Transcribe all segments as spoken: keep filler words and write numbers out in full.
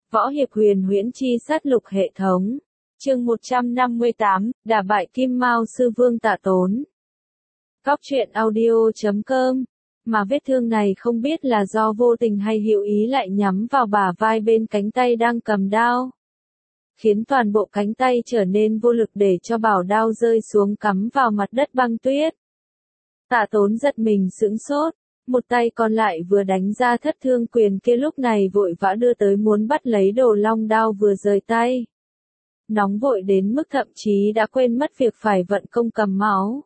Võ hiệp huyền huyễn chi sát lục hệ thống. Chương một trăm năm mươi tám, đả bại Kim Mao sư vương Tạ Tốn. Cóc truyện audio chấm com. Mà vết thương này không biết là do vô tình hay hữu ý lại nhắm vào bả vai bên cánh tay đang cầm đao, khiến toàn bộ cánh tay trở nên vô lực để cho bảo đao rơi xuống cắm vào mặt đất băng tuyết. Tạ Tốn giật mình sững sốt, một tay còn lại vừa đánh ra thất thương quyền kia lúc này vội vã đưa tới muốn bắt lấy đồ long đao vừa rời tay. Nóng vội đến mức thậm chí đã quên mất việc phải vận công cầm máu.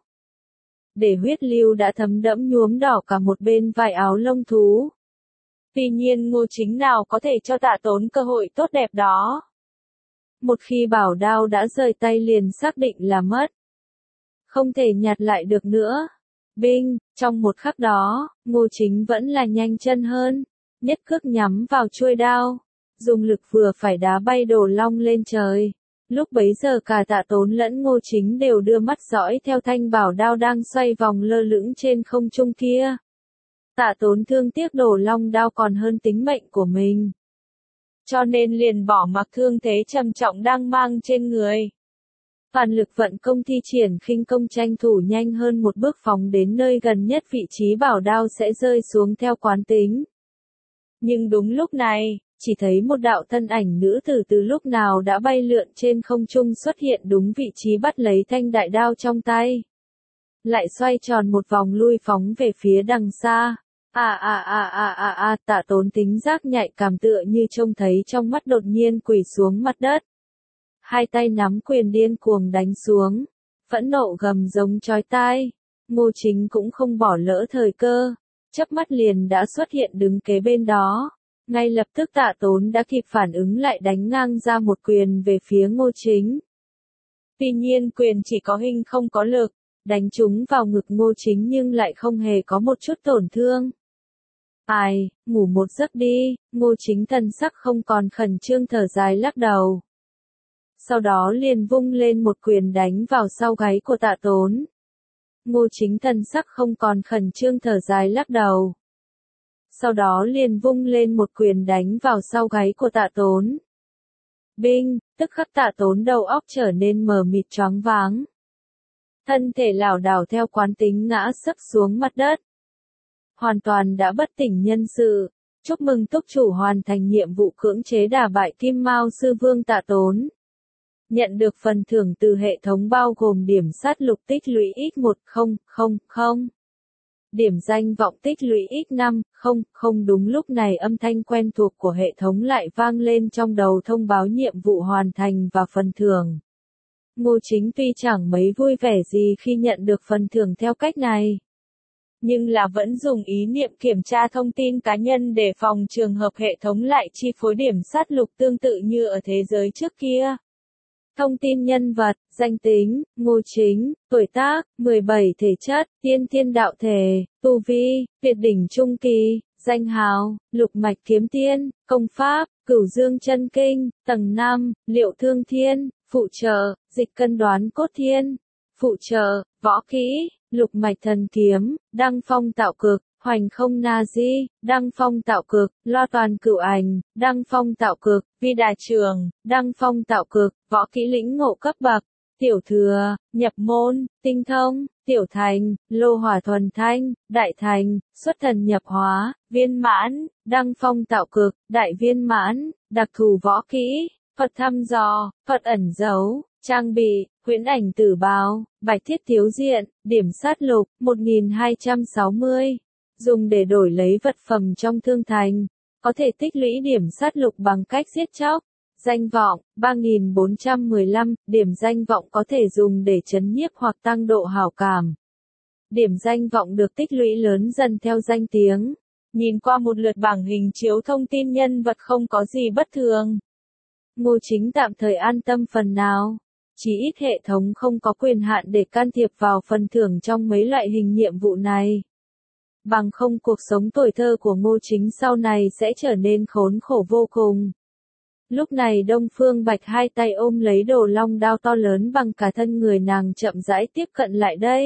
Để huyết lưu đã thấm đẫm nhuốm đỏ cả một bên vai áo lông thú. Tuy nhiên Ngô Chính nào có thể cho Tạ Tốn cơ hội tốt đẹp đó. Một khi bảo đao đã rời tay liền xác định là mất. Không thể nhặt lại được nữa. Binh, trong một khắc đó, Ngô Chính vẫn là nhanh chân hơn, nhất cước nhắm vào chuôi đao, dùng lực vừa phải đá bay đồ long lên trời. Lúc bấy giờ cả Tạ Tốn lẫn Ngô Chính đều đưa mắt dõi theo thanh bảo đao đang xoay vòng lơ lửng trên không trung kia. Tạ Tốn thương tiếc đồ long đao còn hơn tính mệnh của mình, cho nên liền bỏ mặc thương thế trầm trọng đang mang trên người. Toàn lực vận công thi triển khinh công tranh thủ nhanh hơn một bước phóng đến nơi gần nhất vị trí bảo đao sẽ rơi xuống theo quán tính. Nhưng đúng lúc này, chỉ thấy một đạo thân ảnh nữ tử từ lúc nào đã bay lượn trên không trung xuất hiện đúng vị trí bắt lấy thanh đại đao trong tay. Lại xoay tròn một vòng lui phóng về phía đằng xa. À à à à à à, Tạ Tốn tính giác nhạy cảm tựa như trông thấy trong mắt đột nhiên quỳ xuống mặt đất. Hai tay nắm quyền điên cuồng đánh xuống, phẫn nộ gầm giống chói tai. Ngô Chính cũng không bỏ lỡ thời cơ, chớp mắt liền đã xuất hiện đứng kế bên đó. Ngay lập tức Tạ Tốn đã kịp phản ứng lại đánh ngang ra một quyền về phía Ngô Chính. Tuy nhiên quyền chỉ có hình không có lực, đánh trúng vào ngực Ngô Chính nhưng lại không hề có một chút tổn thương. Ai, ngủ một giấc đi, Ngô Chính thần sắc không còn khẩn trương thở dài lắc đầu. Sau đó liền vung lên một quyền đánh vào sau gáy của Tạ Tốn. Ngô Chính thần sắc không còn khẩn trương thở dài lắc đầu. Sau đó liền vung lên một quyền đánh vào sau gáy của Tạ Tốn. Binh, tức khắc Tạ Tốn đầu óc trở nên mờ mịt choáng váng. Thân thể lảo đảo theo quán tính ngã sấp xuống mặt đất. Hoàn toàn đã bất tỉnh nhân sự. Chúc mừng túc chủ hoàn thành nhiệm vụ cưỡng chế đả bại Kim Mao sư vương Tạ Tốn. Nhận được phần thưởng từ hệ thống bao gồm điểm sát lục tích lũy x một không không không. Điểm danh vọng tích lũy x năm không không. Đúng lúc này âm thanh quen thuộc của hệ thống lại vang lên trong đầu thông báo nhiệm vụ hoàn thành và phần thưởng. Ngô Chính tuy chẳng mấy vui vẻ gì khi nhận được phần thưởng theo cách này, nhưng là vẫn dùng ý niệm kiểm tra thông tin cá nhân để phòng trường hợp hệ thống lại chi phối điểm sát lục tương tự như ở thế giới trước kia. Thông tin nhân vật, danh tính, Ngô Chính, tuổi tác, mười bảy thể chất, tiên thiên đạo thể, tu vi, tuyệt đỉnh trung kỳ, danh hào, lục mạch kiếm tiên, công pháp, cửu dương chân kinh, tầng năm, liệu thương thiên, phụ trợ, dịch cân đoán cốt thiên, phụ trợ, võ kỹ, lục mạch thần kiếm, đăng phong tạo cực, hoành không na di, đăng phong tạo cực, loa toàn cửu ảnh, đăng phong tạo cực, vi đà trường, đăng phong tạo cực, võ kỹ lĩnh ngộ cấp bậc, tiểu thừa, nhập môn, tinh thông, tiểu thành, lô hỏa thuần thanh, đại thành, xuất thần nhập hóa, viên mãn, đăng phong tạo cực, đại viên mãn, đặc thù võ kỹ, Phật thăm dò, Phật ẩn giấu, trang bị, huyễn ảnh tử bào, bạch thiết thiếu diện, điểm sát lục, một nghìn hai trăm sáu mươi. Dùng để đổi lấy vật phẩm trong thương thành, có thể tích lũy điểm sát lục bằng cách giết chóc. Danh vọng, ba nghìn bốn trăm mười lăm, điểm danh vọng có thể dùng để trấn nhiếp hoặc tăng độ hảo cảm. Điểm danh vọng được tích lũy lớn dần theo danh tiếng. Nhìn qua một lượt bảng hình chiếu thông tin nhân vật không có gì bất thường. Ngô Chính tạm thời an tâm phần nào. Chỉ ít hệ thống không có quyền hạn để can thiệp vào phần thưởng trong mấy loại hình nhiệm vụ này. Bằng không cuộc sống tuổi thơ của Ngô Chính sau này sẽ trở nên khốn khổ vô cùng. Lúc này Đông Phương Bạch hai tay ôm lấy đồ long đao to lớn bằng cả thân người nàng chậm rãi tiếp cận lại đây.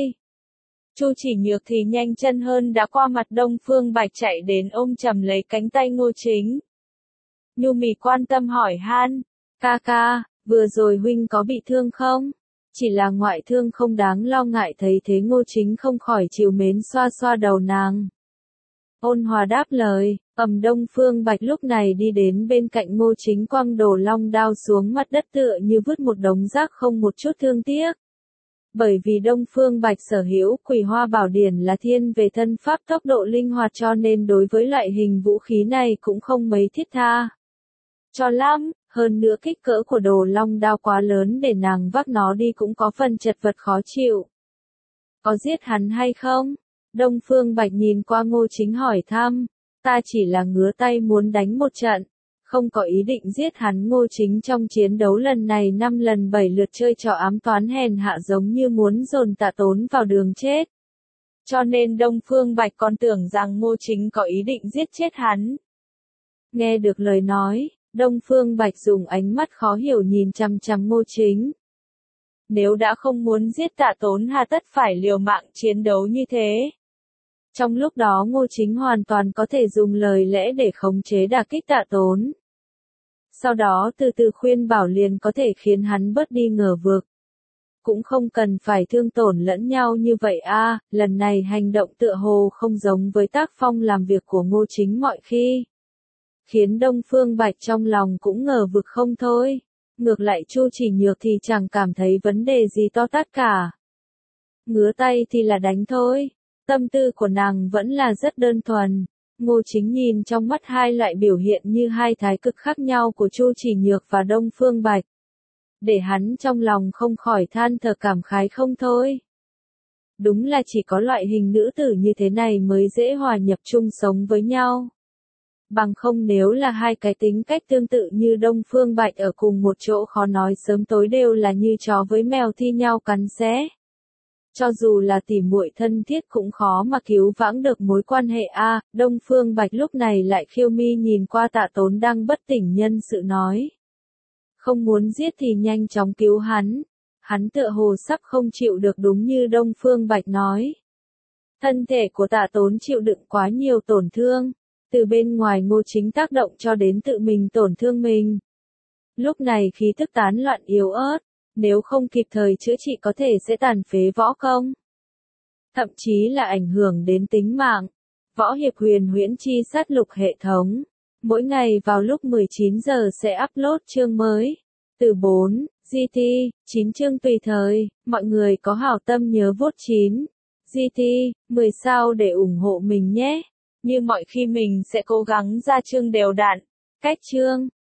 Chu Chỉ Nhược thì nhanh chân hơn đã qua mặt Đông Phương Bạch chạy đến ôm chầm lấy cánh tay Ngô Chính. Nhu Mì quan tâm hỏi han, ca ca, vừa rồi huynh có bị thương không? Chỉ là ngoại thương không đáng lo ngại. Thấy thế Ngô Chính không khỏi trìu mến xoa xoa đầu nàng. Ôn hòa đáp lời, ầm Đông Phương Bạch lúc này đi đến bên cạnh Ngô Chính quăng Đồ Long đao xuống mặt đất tựa như vứt một đống rác không một chút thương tiếc. Bởi vì Đông Phương Bạch sở hữu Quỷ Hoa Bảo Điển là thiên về thân pháp tốc độ linh hoạt cho nên đối với loại hình vũ khí này cũng không mấy thiết tha. Cho lắm, hơn nữa kích cỡ của Đồ Long đao quá lớn để nàng vác nó đi cũng có phần chật vật khó chịu. Có giết hắn hay không? Đông Phương Bạch nhìn qua Ngô Chính hỏi thăm, ta chỉ là ngứa tay muốn đánh một trận, không có ý định giết hắn. Ngô Chính trong chiến đấu lần này năm lần bảy lượt chơi trò ám toán hèn hạ giống như muốn dồn Tạ Tốn vào đường chết. Cho nên Đông Phương Bạch còn tưởng rằng Ngô Chính có ý định giết chết hắn. Nghe được lời nói, Đông Phương Bạch dùng ánh mắt khó hiểu nhìn chằm chằm Ngô Chính. Nếu đã không muốn giết Tạ Tốn hà tất phải liều mạng chiến đấu như thế. Trong lúc đó Ngô Chính hoàn toàn có thể dùng lời lẽ để khống chế đả kích Tạ Tốn. Sau đó từ từ khuyên bảo liền có thể khiến hắn bớt đi ngờ vực. Cũng không cần phải thương tổn lẫn nhau như vậy a. Lần này hành động tựa hồ không giống với tác phong làm việc của Ngô Chính mọi khi. Khiến Đông Phương Bạch trong lòng cũng ngờ vực không thôi. Ngược lại Chu Chỉ Nhược thì chẳng cảm thấy vấn đề gì to tát cả. Ngứa tay thì là đánh thôi. Tâm tư của nàng vẫn là rất đơn thuần. Ngô Chính nhìn trong mắt hai loại biểu hiện như hai thái cực khác nhau của Chu Chỉ Nhược và Đông Phương Bạch. Để hắn trong lòng không khỏi than thở cảm khái không thôi. Đúng là chỉ có loại hình nữ tử như thế này mới dễ hòa nhập chung sống với nhau. Bằng không nếu là hai cái tính cách tương tự như Đông Phương Bạch ở cùng một chỗ khó nói sớm tối đều là như chó với mèo thi nhau cắn xé. Cho dù là tỉ muội thân thiết cũng khó mà cứu vãng được mối quan hệ a. Đông Phương Bạch lúc này lại khiêu mi nhìn qua Tạ Tốn đang bất tỉnh nhân sự nói. Không muốn giết thì nhanh chóng cứu hắn. Hắn tựa hồ sắp không chịu được đúng như Đông Phương Bạch nói. Thân thể của Tạ Tốn chịu đựng quá nhiều tổn thương. Từ bên ngoài Ngô Chính tác động cho đến tự mình tổn thương mình. Lúc này khí tức tán loạn yếu ớt. Nếu không kịp thời chữa trị có thể sẽ tàn phế võ công. Thậm chí là ảnh hưởng đến tính mạng. Võ Hiệp Huyền Huyễn Chi Sát Lục hệ thống. Mỗi ngày vào lúc mười chín giờ sẽ upload chương mới. Từ bốn, giê tê, chín chương tùy thời. Mọi người có hảo tâm nhớ vote chín, giê tê, mười sao để ủng hộ mình nhé. Như mọi khi mình sẽ cố gắng ra chương đều đặn. Cách chương.